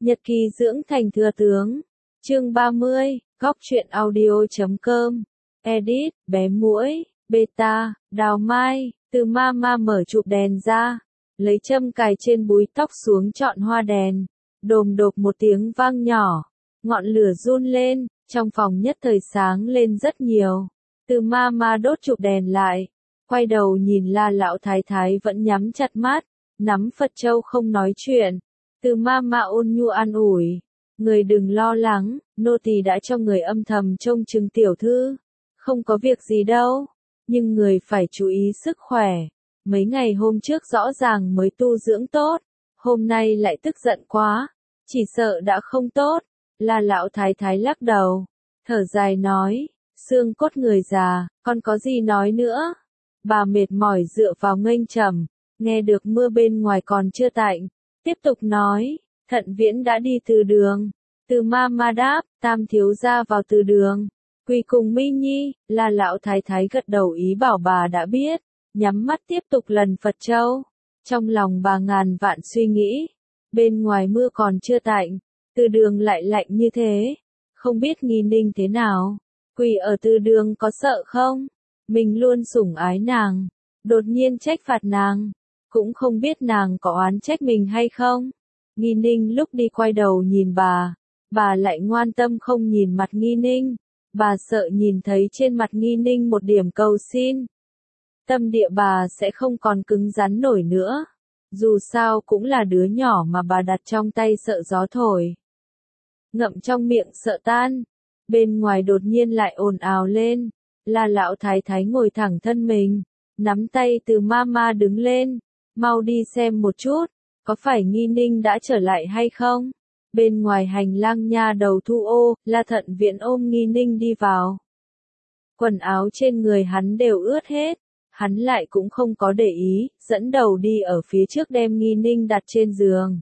Nhật ký dưỡng thành thừa tướng. Chương 30, góc truyện audio.com. Edit, bé muỗi, beta, đào mai, từ mama mở chụp đèn ra, lấy châm cài trên búi tóc xuống chọn hoa đèn. Đồm đột một tiếng vang nhỏ, ngọn lửa run lên, trong phòng nhất thời sáng lên rất nhiều. Từ mama đốt chụp đèn lại, quay đầu nhìn La lão thái thái vẫn nhắm chặt mắt, nắm Phật châu không nói chuyện. Từ mama ôn nhu an ủi, người đừng lo lắng, nô tỳ đã cho người âm thầm trông chừng tiểu thư, không có việc gì đâu, nhưng người phải chú ý sức khỏe. Mấy ngày hôm trước rõ ràng mới tu dưỡng tốt, hôm nay lại tức giận quá, chỉ sợ đã không tốt. La lão thái thái lắc đầu, thở dài nói, xương cốt người già, còn có gì nói nữa. Bà mệt mỏi dựa vào nghênh trầm, nghe được mưa bên ngoài còn chưa tạnh, tiếp tục nói, Thận Viễn đã đi từ đường. Từ mama đáp, Tam thiếu gia vào từ đường, quỳ cùng Mi Nhi. La lão thái thái gật đầu ý bảo bà đã biết, nhắm mắt tiếp tục lần Phật châu. Trong lòng bà ngàn vạn suy nghĩ, bên ngoài mưa còn chưa tạnh, từ đường lại lạnh như thế, không biết Nghi Ninh thế nào, quỳ ở từ đường có sợ không? Mình luôn sủng ái nàng, đột nhiên trách phạt nàng, cũng không biết nàng có oán trách mình hay không. Nghi Ninh lúc đi quay đầu nhìn bà lại ngoan tâm không nhìn mặt Nghi Ninh, bà sợ nhìn thấy trên mặt Nghi Ninh một điểm cầu xin. Tâm địa bà sẽ không còn cứng rắn nổi nữa, dù sao cũng là đứa nhỏ mà bà đặt trong tay sợ gió thổi, ngậm trong miệng sợ tan. Bên ngoài đột nhiên lại ồn ào lên, La lão thái thái ngồi thẳng thân mình, nắm tay từ mama đứng lên, mau đi xem một chút, có phải Nghi Ninh đã trở lại hay không? Bên ngoài hành lang nha đầu Thu Ô, La Thận Viễn ôm Nghi Ninh đi vào. Quần áo trên người hắn đều ướt hết, hắn lại cũng không có để ý, dẫn đầu đi ở phía trước đem Nghi Ninh đặt trên giường.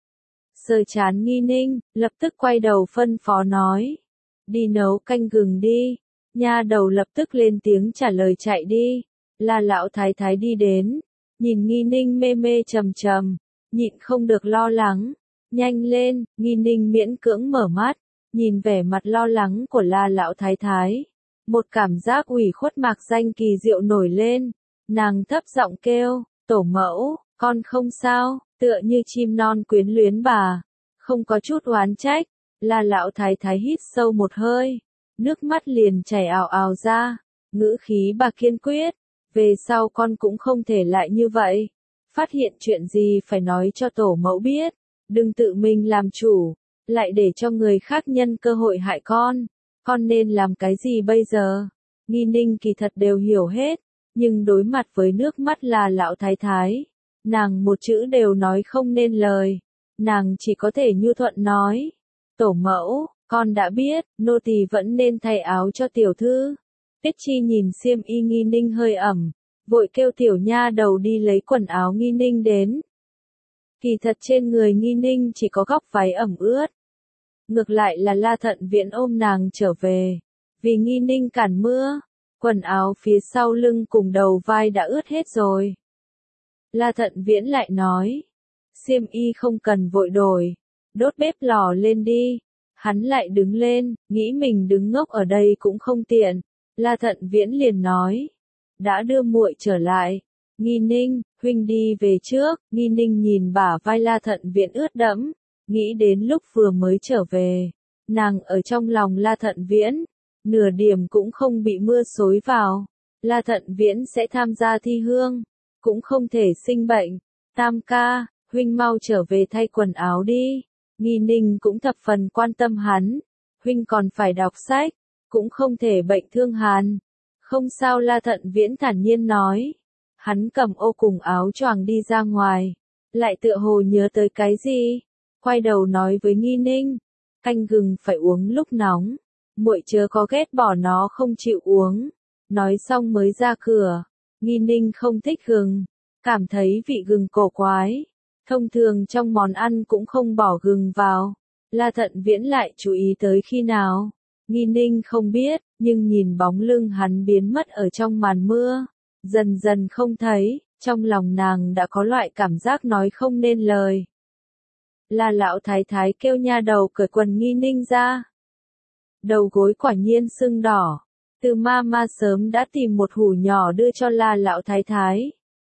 Sờ chán Nghi Ninh, lập tức quay đầu phân phó nói, đi nấu canh gừng đi. Nha đầu lập tức lên tiếng trả lời chạy đi. La lão thái thái đi đến, nhìn Nghi Ninh mê mê trầm trầm, nhịn không được lo lắng. Nhanh lên. Nghi Ninh miễn cưỡng mở mắt, nhìn vẻ mặt lo lắng của La lão thái thái, một cảm giác ủy khuất mạc danh kỳ diệu nổi lên. Nàng thấp giọng kêu, tổ mẫu, con không sao, tựa như chim non quyến luyến bà, không có chút oán trách. La lão thái thái hít sâu một hơi, nước mắt liền chảy ào ào ra, ngữ khí bà kiên quyết, về sau con cũng không thể lại như vậy. Phát hiện chuyện gì phải nói cho tổ mẫu biết, đừng tự mình làm chủ, lại để cho người khác nhân cơ hội hại con nên làm cái gì bây giờ? Nghi Ninh kỳ thật đều hiểu hết, nhưng đối mặt với nước mắt là lão thái thái, nàng một chữ đều nói không nên lời, nàng chỉ có thể nhu thuận nói, tổ mẫu, con đã biết, nô tỳ vẫn nên thay áo cho tiểu thư. Tiết Chi nhìn xiêm y Nghi Ninh hơi ẩm, vội kêu tiểu nha đầu đi lấy quần áo Nghi Ninh đến. Kỳ thật trên người Nghi Ninh chỉ có góc váy ẩm ướt. Ngược lại là La Thận Viễn ôm nàng trở về, vì Nghi Ninh cản mưa, quần áo phía sau lưng cùng đầu vai đã ướt hết rồi. La Thận Viễn lại nói, xiêm y không cần vội đổi, đốt bếp lò lên đi. Hắn lại đứng lên, nghĩ mình đứng ngốc ở đây cũng không tiện. La Thận Viễn liền nói, đã đưa muội trở lại. Nghi Ninh, huynh đi về trước. Nghi Ninh nhìn bả vai La Thận Viễn ướt đẫm, nghĩ đến lúc vừa mới trở về, nàng ở trong lòng La Thận Viễn, nửa điểm cũng không bị mưa xối vào. La Thận Viễn sẽ tham gia thi hương, cũng không thể sinh bệnh. Tam ca, huynh mau trở về thay quần áo đi. Nghi Ninh cũng thập phần quan tâm hắn, huynh còn phải đọc sách, cũng không thể bệnh thương hàn. Không sao. La Thận Viễn thản nhiên nói, hắn cầm ô cùng áo choàng đi ra ngoài, lại tựa hồ nhớ tới cái gì, quay đầu nói với Nghi Ninh, canh gừng phải uống lúc nóng, muội chớ có ghét bỏ nó không chịu uống. Nói xong mới ra cửa. Nghi Ninh không thích gừng, cảm thấy vị gừng cổ quái. Thông thường trong món ăn cũng không bỏ gừng vào. La Thận Viễn lại chú ý tới khi nào? Nghi Ninh không biết, nhưng nhìn bóng lưng hắn biến mất ở trong màn mưa, dần dần không thấy, trong lòng nàng đã có loại cảm giác nói không nên lời. là lão thái thái kêu nha đầu cởi quần Nghi Ninh ra. Đầu gối quả nhiên sưng đỏ. Từ ma sớm đã tìm một hũ nhỏ đưa cho là lão thái thái.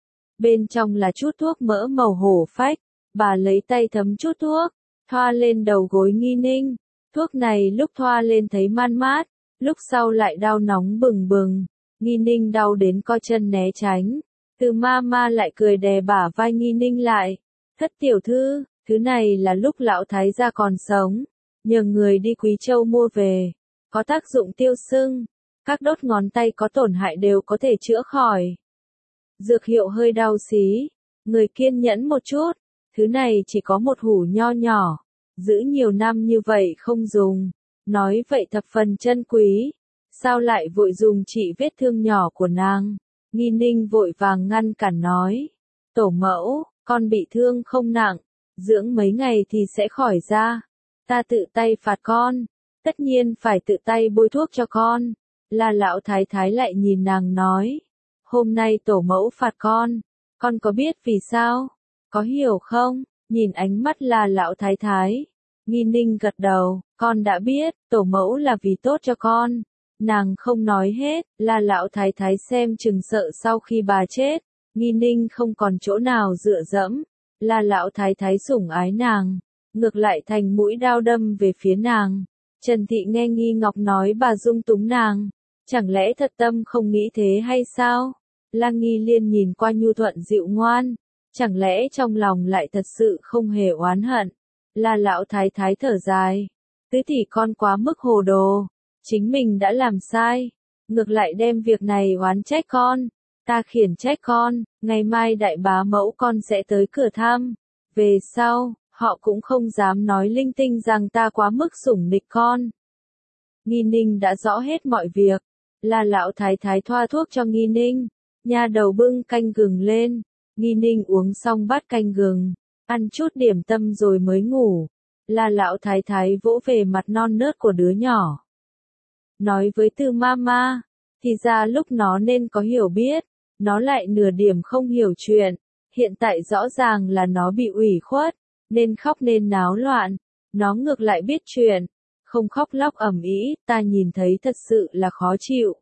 Bên trong là chút thuốc mỡ màu hổ phách. Bà lấy tay thấm chút thuốc, thoa lên đầu gối Nghi Ninh. Thuốc này lúc thoa lên thấy man mát, lúc sau lại đau nóng bừng bừng. Nghi Ninh đau đến co chân né tránh. Từ ma lại cười đè bả vai Nghi Ninh lại. Thất tiểu thư, thứ này là lúc lão thái gia còn sống. Nhờ người đi Quý Châu mua về. Có tác dụng tiêu sưng. Các đốt ngón tay có tổn hại đều có thể chữa khỏi. Dược hiệu hơi đau xí. Người kiên nhẫn một chút. Thứ này chỉ có một hũ nho nhỏ. Giữ nhiều năm như vậy không dùng. Nói vậy thập phần chân quý. Sao lại vội dùng trị vết thương nhỏ của nàng? Nghi Ninh vội vàng ngăn cản nói. Tổ mẫu, con bị thương không nặng. Dưỡng mấy ngày thì sẽ khỏi ra. Ta tự tay phạt con. Tất nhiên phải tự tay bôi thuốc cho con. Là lão thái thái lại nhìn nàng nói. Hôm nay tổ mẫu phạt con có biết vì sao? Có hiểu không? Nhìn ánh mắt là lão thái thái. Nghi Ninh gật đầu, con đã biết, tổ mẫu là vì tốt cho con. Nàng không nói hết, là lão thái thái xem chừng sợ sau khi bà chết. Nghi Ninh không còn chỗ nào dựa dẫm. Là lão thái thái sủng ái nàng. Ngược lại thành mũi đao đâm về phía nàng. Trần Thị nghe Nghi Ngọc nói bà dung túng nàng. Chẳng lẽ thật tâm không nghĩ thế hay sao? La Nghi Liên nhìn qua nhu thuận dịu ngoan. Chẳng lẽ trong lòng lại thật sự không hề oán hận? Là lão thái thái thở dài. Tứ tỷ con quá mức hồ đồ. Chính mình đã làm sai. Ngược lại đem việc này oán trách con. Ta khiển trách con. Ngày mai đại bá mẫu con sẽ tới cửa thăm. Về sau, họ cũng không dám nói linh tinh rằng ta quá mức sủng nịch con. Nghi Ninh đã rõ hết mọi việc. Là lão thái thái thoa thuốc cho Nghi Ninh. Nha đầu bưng canh gừng lên. Nghi Ninh uống xong bát canh gừng. Ăn chút điểm tâm rồi mới ngủ. Là lão thái thái vỗ về mặt non nớt của đứa nhỏ. Nói với Từ Mama. Thì ra lúc nó nên có hiểu biết. Nó lại nửa điểm không hiểu chuyện. Hiện tại rõ ràng là nó bị ủy khuất. Nên khóc nên náo loạn. Nó ngược lại biết chuyện. Không khóc lóc ầm ĩ, ta nhìn thấy thật sự là khó chịu.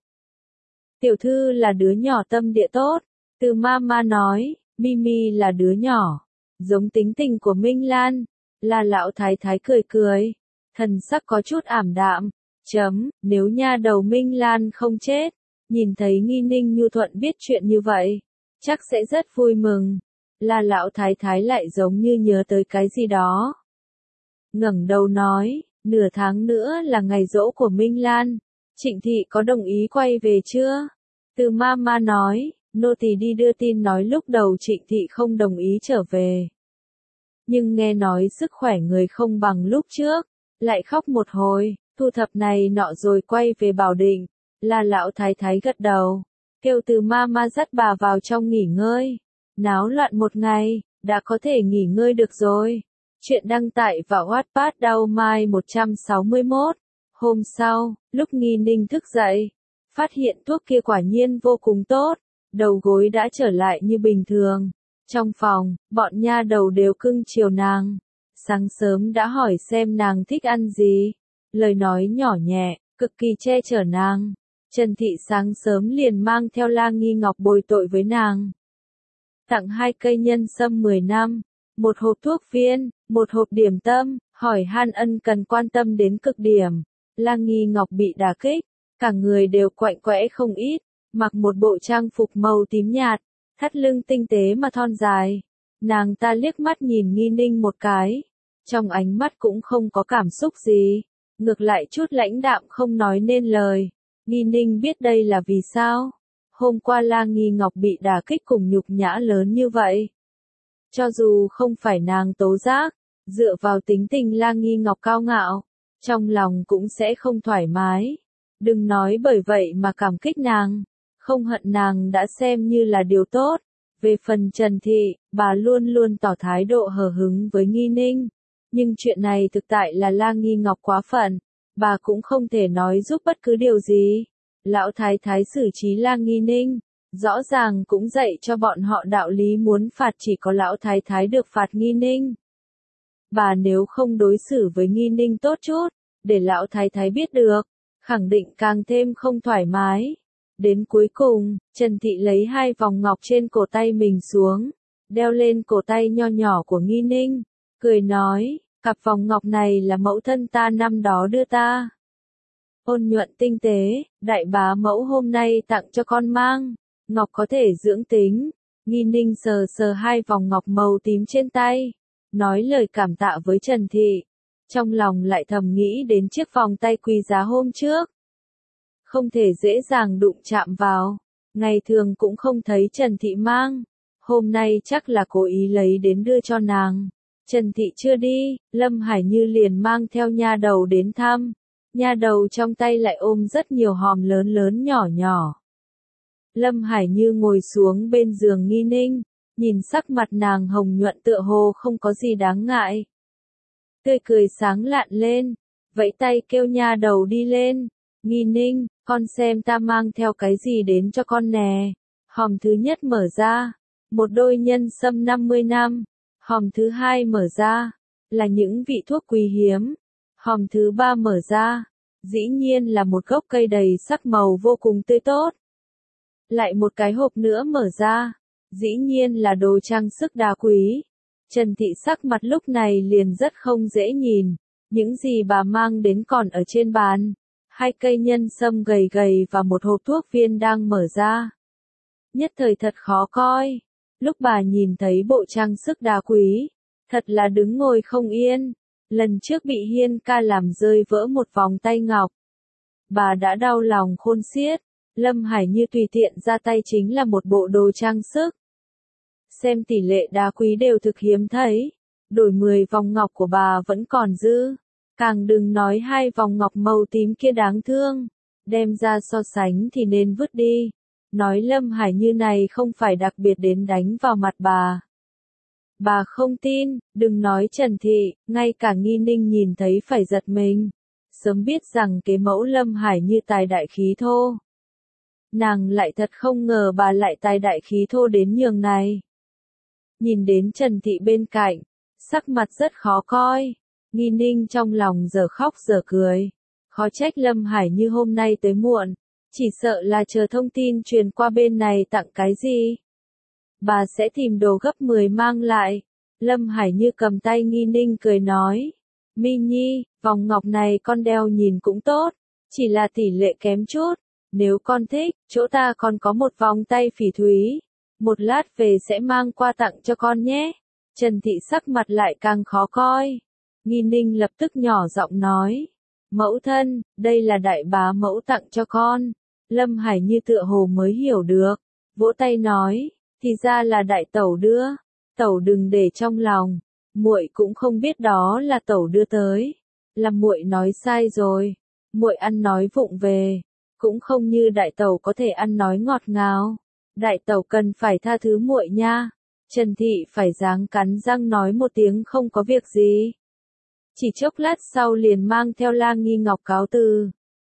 Tiểu thư là đứa nhỏ tâm địa tốt. Từ Mama nói, Mimi là đứa nhỏ. Giống tính tình của Minh Lan. Là lão thái thái cười cười. Thần sắc có chút ảm đạm. Nếu nha đầu Minh Lan không chết. Nhìn thấy Nghi Ninh nhu thuận biết chuyện như vậy. Chắc sẽ rất vui mừng. Là lão thái thái lại giống như nhớ tới cái gì đó. Ngẩng đầu nói, nửa tháng nữa là ngày giỗ của Minh Lan. Trịnh Thị có đồng ý quay về chưa? Từ Mama nói, nô tỳ đi đưa tin nói lúc đầu Trịnh Thị không đồng ý trở về. Nhưng nghe nói sức khỏe người không bằng lúc trước, lại khóc một hồi, thu thập này nọ rồi quay về Bảo Định. Là lão thái thái gật đầu, kêu Từ Mama dắt bà vào trong nghỉ ngơi. Náo loạn một ngày, đã có thể nghỉ ngơi được rồi. Chuyện đăng tải vào Wattpad Đau Mai 161. Hôm sau, lúc Nghi Ninh thức dậy, phát hiện thuốc kia quả nhiên vô cùng tốt, đầu gối đã trở lại như bình thường. Trong phòng, bọn nha đầu đều cưng chiều nàng. Sáng sớm đã hỏi xem nàng thích ăn gì. Lời nói nhỏ nhẹ, cực kỳ che chở nàng. Trần Thị sáng sớm liền mang theo La Nghi Ngọc bồi tội với nàng. Tặng 2 cây nhân sâm 10 năm, 1 hộp thuốc viên, 1 hộp điểm tâm, hỏi han ân cần quan tâm đến cực điểm. La Nghi Ngọc bị đả kích, cả người đều quạnh quẽ không ít, mặc một bộ trang phục màu tím nhạt, thắt lưng tinh tế mà thon dài. Nàng ta liếc mắt nhìn Nghi Ninh một cái, trong ánh mắt cũng không có cảm xúc gì, ngược lại chút lãnh đạm không nói nên lời. Nghi Ninh biết đây là vì sao. Hôm qua La Nghi Ngọc bị đả kích cùng nhục nhã lớn như vậy. Cho dù không phải nàng tố giác, dựa vào tính tình La Nghi Ngọc cao ngạo, trong lòng cũng sẽ không thoải mái. Đừng nói bởi vậy mà cảm kích nàng, không hận nàng đã xem như là điều tốt. Về phần Trần Thị, bà luôn luôn tỏ thái độ hờ hững với Nghi Ninh. Nhưng chuyện này thực tại là La Nghi Ngọc quá phận, bà cũng không thể nói giúp bất cứ điều gì. Lão thái thái xử trí La Nghi Ninh, rõ ràng cũng dạy cho bọn họ đạo lý muốn phạt chỉ có lão thái thái được phạt Nghi Ninh. bà nếu không đối xử với Nghi Ninh tốt chút, để lão thái thái biết được, khẳng định càng thêm không thoải mái. Đến cuối cùng, Trần Thị lấy 2 vòng ngọc trên cổ tay mình xuống, đeo lên cổ tay nho nhỏ của Nghi Ninh, cười nói, cặp vòng ngọc này là mẫu thân ta năm đó đưa ta. Ôn nhuận tinh tế, đại bá mẫu hôm nay tặng cho con mang, ngọc có thể dưỡng tính. Nghi Ninh sờ sờ 2 vòng ngọc màu tím trên tay, nói lời cảm tạ với Trần Thị, trong lòng lại thầm nghĩ đến chiếc vòng tay quý giá hôm trước. Không thể dễ dàng đụng chạm vào, ngày thường cũng không thấy Trần Thị mang, hôm nay chắc là cố ý lấy đến đưa cho nàng. Trần Thị chưa đi, Lâm Hải Như liền mang theo nha đầu đến thăm, nha đầu trong tay lại ôm rất nhiều hòm lớn lớn nhỏ nhỏ. Lâm Hải Như ngồi xuống bên giường Nghi Ninh, nhìn sắc mặt nàng hồng nhuận tựa hồ không có gì đáng ngại. Tươi cười sáng lạn lên, vẫy tay kêu nha đầu đi lên. Nghi Ninh, con xem ta mang theo cái gì đến cho con nè. Hòm thứ nhất mở ra, một đôi nhân sâm 50 năm. Hòm thứ hai mở ra, là những vị thuốc quý hiếm. Hòm thứ ba mở ra, dĩ nhiên là một gốc cây đầy sắc màu vô cùng tươi tốt. Lại một cái hộp nữa mở ra, dĩ nhiên là đồ trang sức đá quý. Trần Thị sắc mặt lúc này liền rất không dễ nhìn, những gì bà mang đến còn ở trên bàn. 2 cây nhân sâm gầy gầy và một hộp thuốc viên đang mở ra. Nhất thời thật khó coi, lúc bà nhìn thấy bộ trang sức đá quý, thật là đứng ngồi không yên. Lần trước bị Hiên ca làm rơi vỡ một vòng tay ngọc, bà đã đau lòng khôn xiết. Lâm Hải Như tùy tiện ra tay chính là một bộ đồ trang sức. Xem tỷ lệ đá quý đều thực hiếm thấy, đổi 10 vòng ngọc của bà vẫn còn dư. Càng đừng nói 2 vòng ngọc màu tím kia đáng thương, đem ra so sánh thì nên vứt đi. Nói Lâm Hải Như này không phải đặc biệt đến đánh vào mặt bà. Bà không tin, đừng nói Trần Thị, ngay cả Nghi Ninh nhìn thấy phải giật mình. Sớm biết rằng kế mẫu Lâm Hải Như tài đại khí thô. Nàng lại thật không ngờ bà lại tài đại khí thô đến nhường này. Nhìn đến Trần Thị bên cạnh, sắc mặt rất khó coi. Nghi Ninh trong lòng giờ khóc giờ cười. Khó trách Lâm Hải Như hôm nay tới muộn, chỉ sợ là chờ thông tin truyền qua bên này tặng cái gì. Bà sẽ tìm đồ gấp 10 mang lại. Lâm Hải Như cầm tay Nghi Ninh cười nói. Mi Nhi, vòng ngọc này con đeo nhìn cũng tốt, chỉ là tỷ lệ kém chút. Nếu con thích, chỗ ta còn có một vòng tay phỉ thúy. Một lát về sẽ mang qua tặng cho con nhé. Trần Thị sắc mặt lại càng khó coi. Nghi Ninh lập tức nhỏ giọng nói. Mẫu thân, đây là đại bá mẫu tặng cho con. Lâm Hải Như tựa hồ mới hiểu được. Vỗ tay nói, thì ra là đại tẩu đưa. Tẩu đừng để trong lòng. Muội cũng không biết đó là tẩu đưa tới. Là muội nói sai rồi. Muội ăn nói vụng về. Cũng không như đại tẩu có thể ăn nói ngọt ngào. Đại tẩu cần phải tha thứ muội nha. Trần Thị phải dáng cắn răng nói một tiếng không có việc gì. Chỉ chốc lát sau liền mang theo La Nghi Ngọc cáo từ.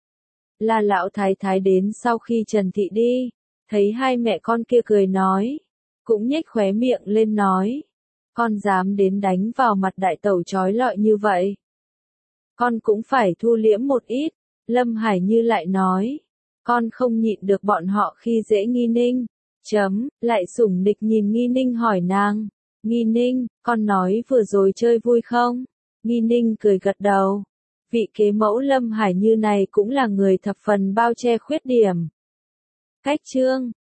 La lão thái thái đến sau khi Trần Thị đi, thấy 2 mẹ con kia cười nói, cũng nhếch khóe miệng lên nói, con dám đến đánh vào mặt đại tẩu trói lọi như vậy. Con cũng phải thu liễm một ít. Lâm Hải Như lại nói, con không nhịn được bọn họ khi dễ Nghi Ninh. Lại sủng nịch nhìn Nghi Ninh hỏi nàng, Nghi Ninh, con nói vừa rồi chơi vui không? Nghi Ninh cười gật đầu. Vị kế mẫu Lâm Hải Như này cũng là người thập phần bao che khuyết điểm. Cách chương